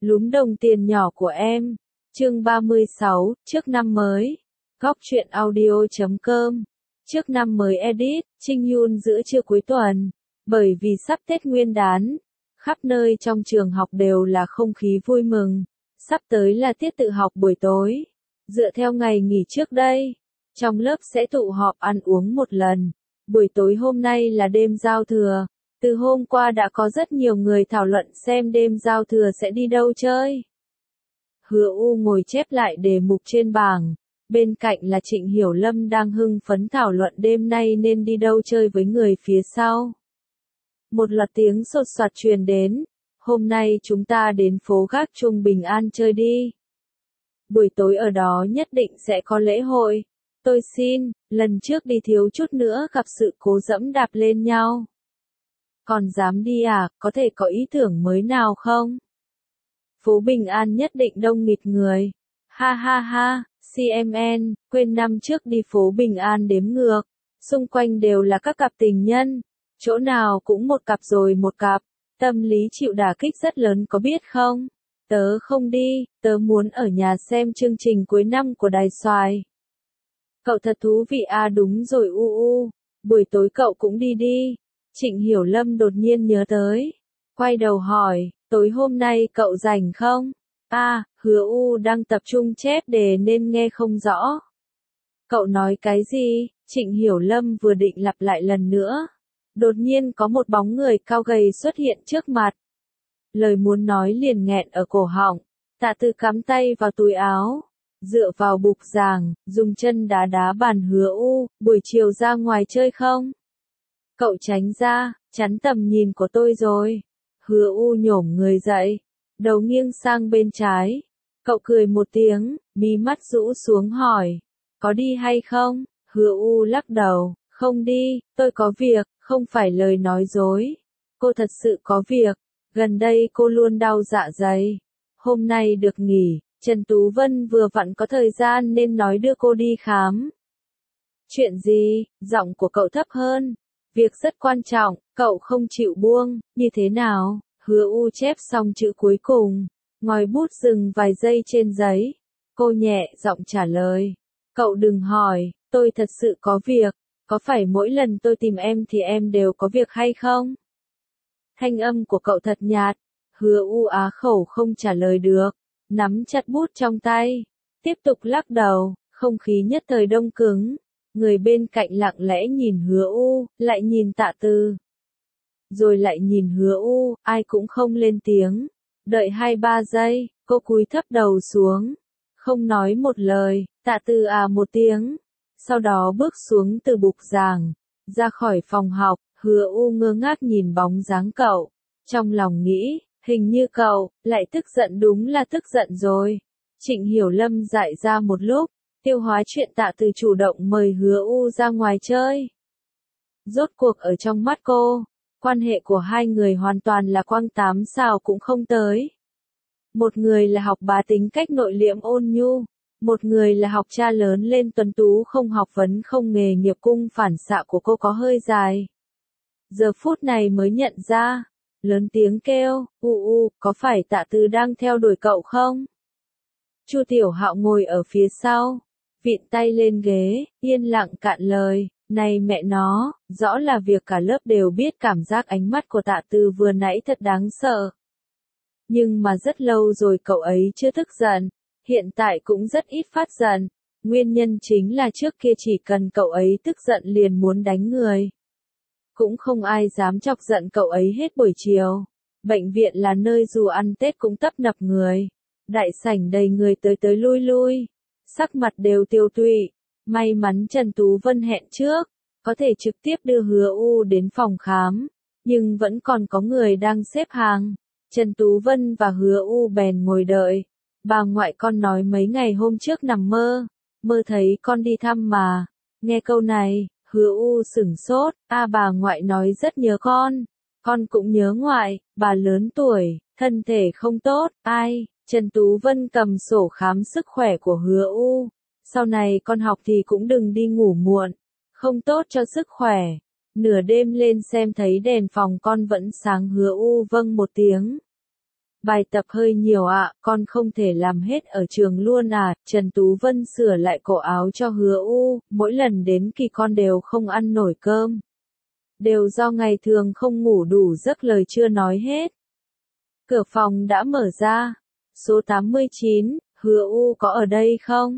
Lúm đồng tiền nhỏ của em. Chương 36, trước năm mới. Góc truyện audio.com. Trước năm mới edit, Trinh Yun giữa trưa cuối tuần. Bởi vì sắp Tết Nguyên đán, khắp nơi trong trường học đều là không khí vui mừng. Sắp tới là tiết tự học buổi tối. Dựa theo ngày nghỉ trước đây, trong lớp sẽ tụ họp ăn uống một lần. Buổi tối hôm nay là đêm giao thừa. Từ hôm qua đã có rất nhiều người thảo luận xem đêm giao thừa sẽ đi đâu chơi. Hứa U ngồi chép lại đề mục trên bảng. Bên cạnh là Trịnh Hiểu Lâm đang hưng phấn thảo luận đêm nay nên đi đâu chơi với người phía sau. Một loạt tiếng sột soạt truyền đến. Hôm nay chúng ta đến phố Gác Chuông Bình An chơi đi. Buổi tối ở đó nhất định sẽ có lễ hội. Tôi xin, lần trước đi thiếu chút nữa gặp sự cố dẫm đạp lên nhau. Còn dám đi à, có thể có ý tưởng mới nào không? Phố Bình An nhất định đông nghịt người. Ha ha ha, CMN, quên năm trước đi phố Bình An đếm ngược. Xung quanh đều là các cặp tình nhân. Chỗ nào cũng một cặp rồi một cặp. Tâm lý chịu đả kích rất lớn có biết không? Tớ không đi, tớ muốn ở nhà xem chương trình cuối năm của Đài Xoài. Cậu thật thú vị à, đúng rồi U. Buổi tối cậu cũng đi đi. Trịnh Hiểu Lâm đột nhiên nhớ tới. Quay đầu hỏi, tối hôm nay cậu rảnh không? À, Hứa U đang tập trung chép đề nên nghe không rõ. Cậu nói cái gì? Trịnh Hiểu Lâm vừa định lặp lại lần nữa. Đột nhiên có một bóng người cao gầy xuất hiện trước mặt. Lời muốn nói liền nghẹn ở cổ họng. Tạ Tư cắm tay vào túi áo. Dựa vào bục giảng, dùng chân đá đá bàn. Hứa U, buổi chiều ra ngoài chơi không? Cậu tránh ra, chắn tầm nhìn của tôi rồi. Hứa U nhổm người dậy, đầu nghiêng sang bên trái. Cậu cười một tiếng, mí mắt rũ xuống hỏi, có đi hay không? Hứa U lắc đầu, không đi, tôi có việc, không phải lời nói dối. Cô thật sự có việc, gần đây cô luôn đau dạ dày. Hôm nay được nghỉ, Trần Tú Vân vừa vặn có thời gian nên nói đưa cô đi khám. Chuyện gì? Giọng của cậu thấp hơn. Việc rất quan trọng, cậu không chịu buông, như thế nào? Hứa U chép xong chữ cuối cùng, ngòi bút dừng vài giây trên giấy. Cô nhẹ giọng trả lời. Cậu đừng hỏi, tôi thật sự có việc, có phải mỗi lần tôi tìm em thì em đều có việc hay không? Thanh âm của cậu thật nhạt. Hứa U á khẩu không trả lời được, nắm chặt bút trong tay, tiếp tục lắc đầu, không khí nhất thời đông cứng. Người bên cạnh lặng lẽ nhìn Hứa U, lại nhìn Tạ Tư. Rồi lại nhìn Hứa U, ai cũng không lên tiếng. Đợi 2-3 giây, cô cúi thấp đầu xuống. Không nói một lời, Tạ Tư à một tiếng. Sau đó bước xuống từ bục giảng, ra khỏi phòng học. Hứa U ngơ ngác nhìn bóng dáng cậu. Trong lòng nghĩ, hình như cậu, lại tức giận, đúng là tức giận rồi. Trịnh Hiểu Lâm dại ra một lúc. Tiêu hóa chuyện Tạ Từ chủ động mời Hứa U ra ngoài chơi. Rốt cuộc ở trong mắt cô, quan hệ của hai người hoàn toàn là quăng 8 sao cũng không tới. Một người là học bá tính cách nội liễm ôn nhu, một người là học cha lớn lên tuấn tú không học vấn không nghề nghiệp. Cung phản xạ của cô có hơi dài. Giờ phút này mới nhận ra, lớn tiếng kêu, U, có phải Tạ Từ đang theo đuổi cậu không? Chu Tiểu Hạo ngồi ở phía sau, vịn tay lên ghế, yên lặng cạn lời, này mẹ nó, rõ là việc cả lớp đều biết. Cảm giác ánh mắt của Tạ Từ vừa nãy thật đáng sợ. Nhưng mà rất lâu rồi cậu ấy chưa tức giận, hiện tại cũng rất ít phát giận. Nguyên nhân chính là trước kia chỉ cần cậu ấy tức giận liền muốn đánh người. Cũng không ai dám chọc giận cậu ấy hết buổi chiều. Bệnh viện là nơi dù ăn Tết cũng tấp nập người. Đại sảnh đầy người tới tới lui lui. Sắc mặt đều tiêu tụy. May mắn Trần Tú Vân hẹn trước, có thể trực tiếp đưa Hứa U đến phòng khám. Nhưng vẫn còn có người đang xếp hàng. Trần Tú Vân và Hứa U bèn ngồi đợi. Bà ngoại con nói mấy ngày hôm trước nằm mơ. Mơ thấy con đi thăm mà. Nghe câu này, Hứa U sửng sốt. Bà ngoại nói rất nhớ con. Con cũng nhớ ngoại, bà lớn tuổi, thân thể không tốt. Ai? Trần Tú Vân cầm sổ khám sức khỏe của Hứa U. Sau này con học thì cũng đừng đi ngủ muộn. Không tốt cho sức khỏe. Nửa đêm lên xem thấy đèn phòng con vẫn sáng. Hứa U vâng một tiếng. Bài tập hơi nhiều ạ, con không thể làm hết ở trường luôn à, Trần Tú Vân sửa lại cổ áo cho Hứa U, mỗi lần đến kỳ con đều không ăn nổi cơm. Đều do ngày thường không ngủ đủ giấc lời chưa nói hết. Cửa phòng đã mở ra. Số 89, Hứa U có ở đây không?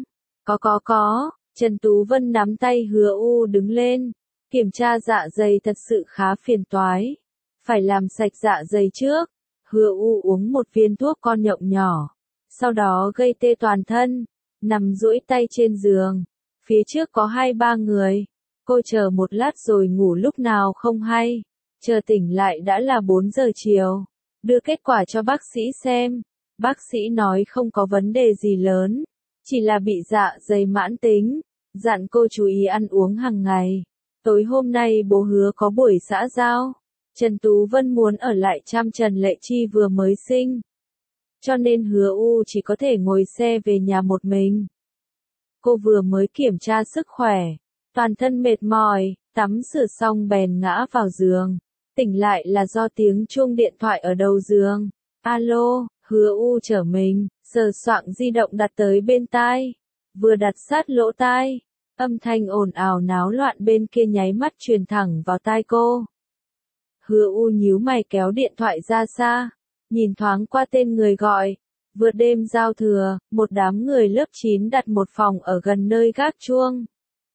Có. Trần Tú Vân nắm tay Hứa U đứng lên. Kiểm tra dạ dày thật sự khá phiền toái. Phải làm sạch dạ dày trước. Hứa U uống một viên thuốc con nhộng nhỏ. Sau đó gây tê toàn thân. Nằm duỗi tay trên giường. Phía trước có 2-3 người. Cô chờ một lát rồi ngủ lúc nào không hay. Chờ tỉnh lại đã là 4 giờ chiều. Đưa kết quả cho bác sĩ xem. Bác sĩ nói không có vấn đề gì lớn. Chỉ là bị dạ dày mãn tính. Dặn cô chú ý ăn uống hàng ngày. Tối hôm nay bố Hứa có buổi xã giao. Trần Tú Vân muốn ở lại chăm Trần Lệ Chi vừa mới sinh. Cho nên Hứa U chỉ có thể ngồi xe về nhà một mình. Cô vừa mới kiểm tra sức khỏe. Toàn thân mệt mỏi, tắm rửa xong bèn ngã vào giường. Tỉnh lại là do tiếng chuông điện thoại ở đầu giường. Alo, Hứa U trở mình, sờ soạng di động đặt tới bên tai. Vừa đặt sát lỗ tai, âm thanh ồn ào náo loạn bên kia nháy mắt truyền thẳng vào tai cô. Hứa U nhíu mày kéo điện thoại ra xa, nhìn thoáng qua tên người gọi. Vượt đêm giao thừa, một đám người lớp 9 đặt một phòng ở gần nơi gác chuông.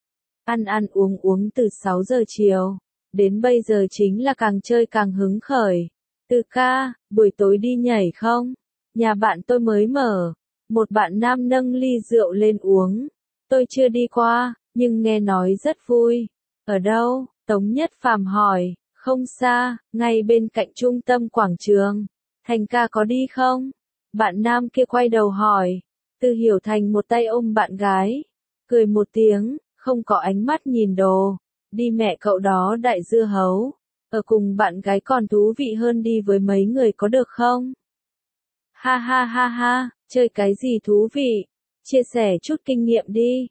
Ăn uống từ 6 giờ chiều, đến bây giờ chính là càng chơi càng hứng khởi. Từ ca, buổi tối đi nhảy không? Nhà bạn tôi mới mở. Một bạn nam nâng ly rượu lên uống. Tôi chưa đi qua, nhưng nghe nói rất vui. Ở đâu? Tống Nhất Phàm hỏi. Không xa, ngay bên cạnh trung tâm quảng trường. Thành ca có đi không? Bạn nam kia quay đầu hỏi. Từ Hiểu Thành một tay ôm bạn gái. Cười một tiếng, không có ánh mắt nhìn đồ. Đi mẹ cậu đó đại dưa hấu. Ở cùng bạn gái còn thú vị hơn đi với mấy người có được không? Ha, chơi cái gì thú vị? Chia sẻ chút kinh nghiệm đi.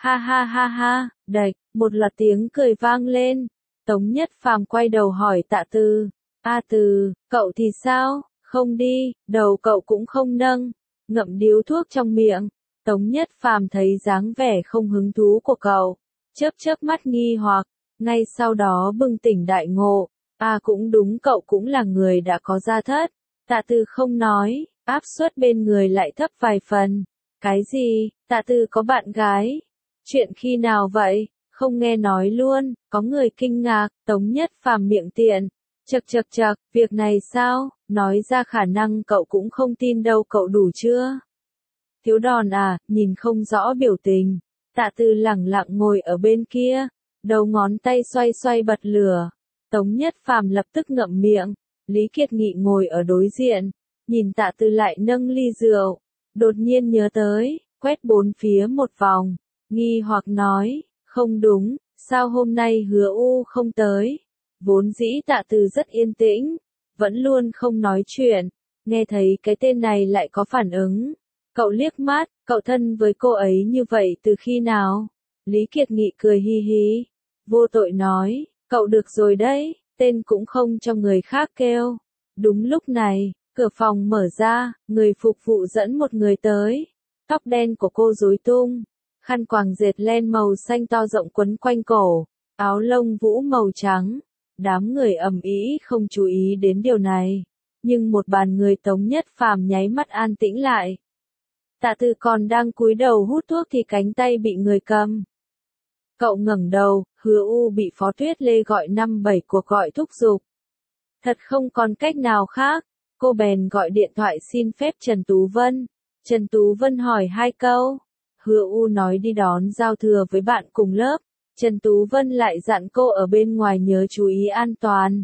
Ha, đạch, một loạt tiếng cười vang lên. Tống Nhất Phàm quay đầu hỏi Tạ Từ. Từ, cậu thì sao? Không đi, đầu cậu cũng không nâng. Ngậm điếu thuốc trong miệng. Tống Nhất Phàm thấy dáng vẻ không hứng thú của cậu. Chớp mắt nghi hoặc. Ngay sau đó bừng tỉnh đại ngộ. Cũng đúng, cậu cũng là người đã có gia thất. Tạ Từ không nói, áp suất bên người lại thấp vài phần. Cái gì? Tạ Từ có bạn gái? Chuyện khi nào vậy? Không nghe nói luôn. Có người kinh ngạc. Tống Nhất Phàm miệng tiện. Chậc, việc này sao? Nói ra khả năng cậu cũng không tin đâu, cậu đủ chưa? Thiếu đòn nhìn không rõ biểu tình. Tạ Từ lẳng lặng ngồi ở bên kia. Đầu ngón tay xoay bật lửa. Tống Nhất Phàm lập tức ngậm miệng. Lý Kiệt Nghị ngồi ở đối diện. Nhìn Tạ Từ lại nâng ly rượu. Đột nhiên nhớ tới, quét bốn phía một vòng. Nghi hoặc nói, không đúng, sao hôm nay Hứa U không tới? Vốn dĩ Tạ Từ rất yên tĩnh, vẫn luôn không nói chuyện. Nghe thấy cái tên này lại có phản ứng. Cậu liếc mắt, cậu thân với cô ấy như vậy từ khi nào? Lý Kiệt Nghị cười hi hi. Vô tội nói, cậu được rồi đấy, tên cũng không cho người khác kêu. Đúng lúc này, cửa phòng mở ra, người phục vụ dẫn một người tới. Tóc đen của cô rối tung, khăn quàng dệt len màu xanh to rộng quấn quanh cổ, áo lông vũ màu trắng. Đám người ầm ĩ không chú ý đến điều này, nhưng một bàn người Tống Nhất Phàm nháy mắt an tĩnh lại. Tạ Từ còn đang cúi đầu hút thuốc thì cánh tay bị người cầm. Cậu ngẩng đầu, Hứa U bị Phó Tuyết Lê gọi 5-7 cuộc gọi thúc giục. Thật không còn cách nào khác, cô bèn gọi điện thoại xin phép Trần Tú Vân. Trần Tú Vân hỏi 2 câu. Hứa U nói đi đón giao thừa với bạn cùng lớp. Trần Tú Vân lại dặn cô ở bên ngoài nhớ chú ý an toàn.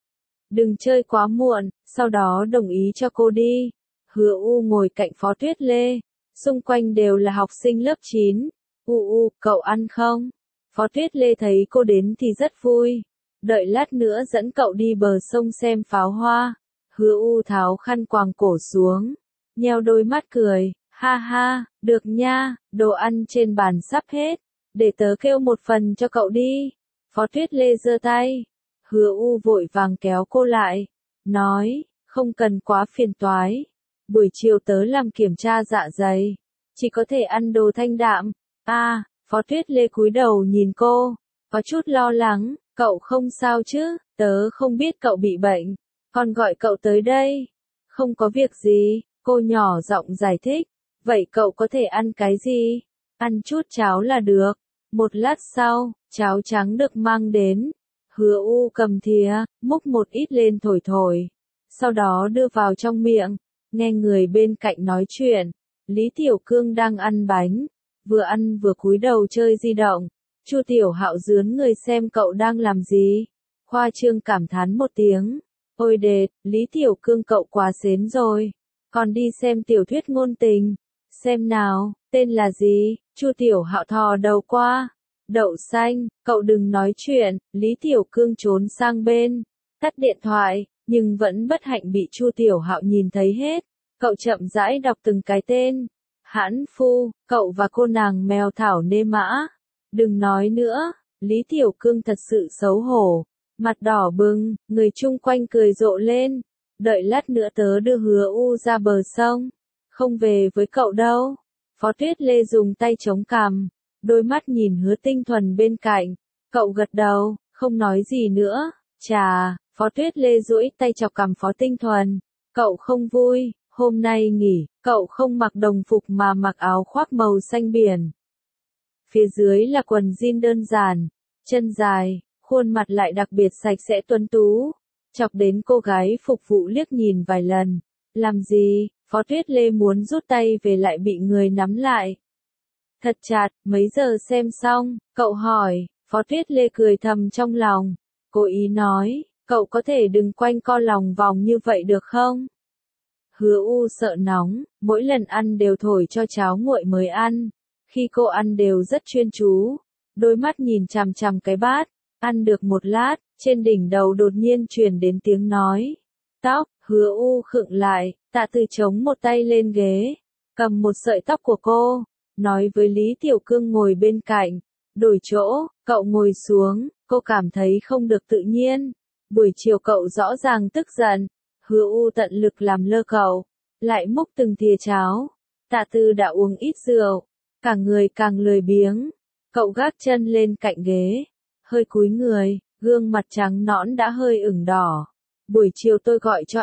Đừng chơi quá muộn, sau đó đồng ý cho cô đi. Hứa U ngồi cạnh Phó Tuyết Lê. Xung quanh đều là học sinh lớp 9. Cậu ăn không? Phó Tuyết Lê thấy cô đến thì rất vui. Đợi lát nữa dẫn cậu đi bờ sông xem pháo hoa. Hứa U tháo khăn quàng cổ xuống. Nheo đôi mắt cười. Ha, được nha, đồ ăn trên bàn sắp hết. Để tớ kêu một phần cho cậu đi. Phó Tuyết Lê giơ tay. Hứa U vội vàng kéo cô lại. Nói, Không cần quá phiền toái. Buổi chiều tớ làm kiểm tra dạ dày. Chỉ có thể ăn đồ thanh đạm. Phó Tuyết Lê cúi đầu nhìn cô. Có chút lo lắng. Cậu không sao chứ? Tớ không biết cậu bị bệnh. Con gọi cậu tới đây. Không có việc gì. Cô nhỏ giọng giải thích. Vậy cậu có thể ăn cái gì? Ăn chút cháo là được. Một lát sau, cháo trắng được mang đến. Hứa U cầm thìa, múc một ít lên thổi thổi. Sau đó đưa vào trong miệng. Nghe người bên cạnh nói chuyện. Lý Tiểu Cương đang ăn bánh. Vừa ăn vừa cúi đầu chơi di động. Chu Tiểu Hạo dướn người xem cậu đang làm gì. Khoa Trương cảm thán một tiếng. Ôi đệt, Lý Tiểu Cương cậu quá xến rồi. Còn đi xem tiểu thuyết ngôn tình. Xem nào, tên là gì? Chu Tiểu Hạo thò đầu qua. Đậu xanh, cậu đừng nói chuyện. Lý Tiểu Cương trốn sang bên. Tắt điện thoại, nhưng vẫn bất hạnh bị Chu Tiểu Hạo nhìn thấy hết. Cậu chậm rãi đọc từng cái tên. Hãn Phu, cậu và cô nàng mèo Thảo Nê Mã. Đừng nói nữa. Lý Tiểu Cương thật sự xấu hổ. Mặt đỏ bừng, người chung quanh cười rộ lên. Đợi lát nữa tớ đưa Hứa U ra bờ sông. Không về với cậu đâu. Phó Tuyết Lê dùng tay chống cằm. Đôi mắt nhìn Hứa Tinh Thuần bên cạnh. Cậu gật đầu, không nói gì nữa. Chà, Phó Tuyết Lê duỗi tay chọc cằm Phó Tinh Thuần. Cậu không vui, hôm nay nghỉ, cậu không mặc đồng phục mà mặc áo khoác màu xanh biển. Phía dưới là quần jean đơn giản, chân dài, khuôn mặt lại đặc biệt sạch sẽ tuấn tú. Chọc đến cô gái phục vụ liếc nhìn vài lần. Làm gì? Phó Tuyết Lê muốn rút tay về lại bị người nắm lại. Thật chặt, mấy giờ xem xong, cậu hỏi. Phó Tuyết Lê cười thầm trong lòng. Cố ý nói, cậu có thể đừng quanh co lòng vòng như vậy được không? Hứa U sợ nóng, mỗi lần ăn đều thổi cho cháo nguội mới ăn. Khi cô ăn đều rất chuyên chú, đôi mắt nhìn chằm chằm cái bát. Ăn được một lát, trên đỉnh đầu đột nhiên truyền đến tiếng nói. Tóc, Hứa U khựng lại, Tạ Từ chống một tay lên ghế, cầm một sợi tóc của cô, nói với Lý Tiểu Cương ngồi bên cạnh. Đổi chỗ, cậu ngồi xuống, cô cảm thấy không được tự nhiên. Buổi chiều cậu rõ ràng tức giận. Hứa U tận lực làm lơ cậu, lại múc từng thìa cháo. Tạ Từ đã uống ít rượu, cả người càng lười biếng. Cậu gác chân lên cạnh ghế, hơi cúi người, gương mặt trắng nõn đã hơi ửng đỏ. Buổi chiều tôi gọi cho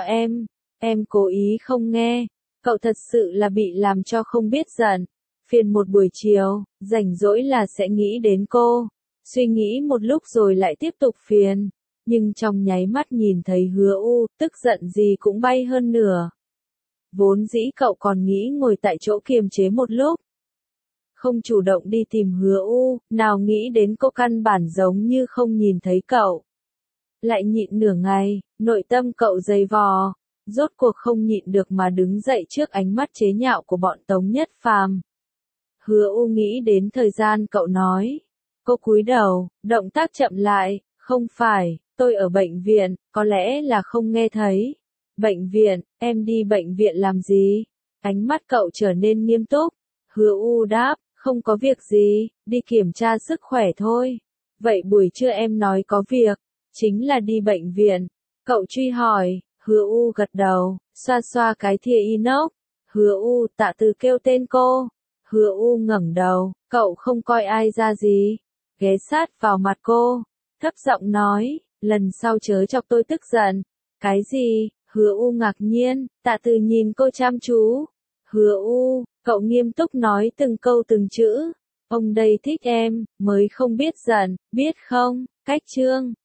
em cố ý không nghe. Cậu thật sự là bị làm cho không biết giận. Phiền một buổi chiều, rảnh rỗi là sẽ nghĩ đến cô. Suy nghĩ một lúc rồi lại tiếp tục phiền. Nhưng trong nháy mắt nhìn thấy Hứa U, tức giận gì cũng bay hơn nửa. Vốn dĩ cậu còn nghĩ ngồi tại chỗ kiềm chế một lúc. Không chủ động đi tìm Hứa U, nào nghĩ đến cô căn bản giống như không nhìn thấy cậu. Lại nhịn nửa ngày, nội tâm cậu dày vò, rốt cuộc không nhịn được mà đứng dậy trước ánh mắt chế nhạo của bọn Tống Nhất Phàm. Hứa U nghĩ đến thời gian cậu nói. Cô cúi đầu, động tác chậm lại, không phải, tôi ở bệnh viện, có lẽ là không nghe thấy. Bệnh viện, em đi bệnh viện làm gì? Ánh mắt cậu trở nên nghiêm túc. Hứa U đáp, không có việc gì, đi kiểm tra sức khỏe thôi. Vậy buổi trưa em nói có việc, chính là đi bệnh viện. Cậu truy hỏi, Hứa U gật đầu, xoa xoa cái thìa inox. Hứa U, Tạ Từ kêu tên cô. Hứa U ngẩng đầu, cậu không coi ai ra gì. Ghé sát vào mặt cô, thấp giọng nói, lần sau chớ chọc tôi tức giận. Cái gì? Hứa U ngạc nhiên, Tạ Từ nhìn cô chăm chú. Hứa U, cậu nghiêm túc nói từng câu từng chữ. Ông đây thích em, mới không biết giận, biết không? Cách chương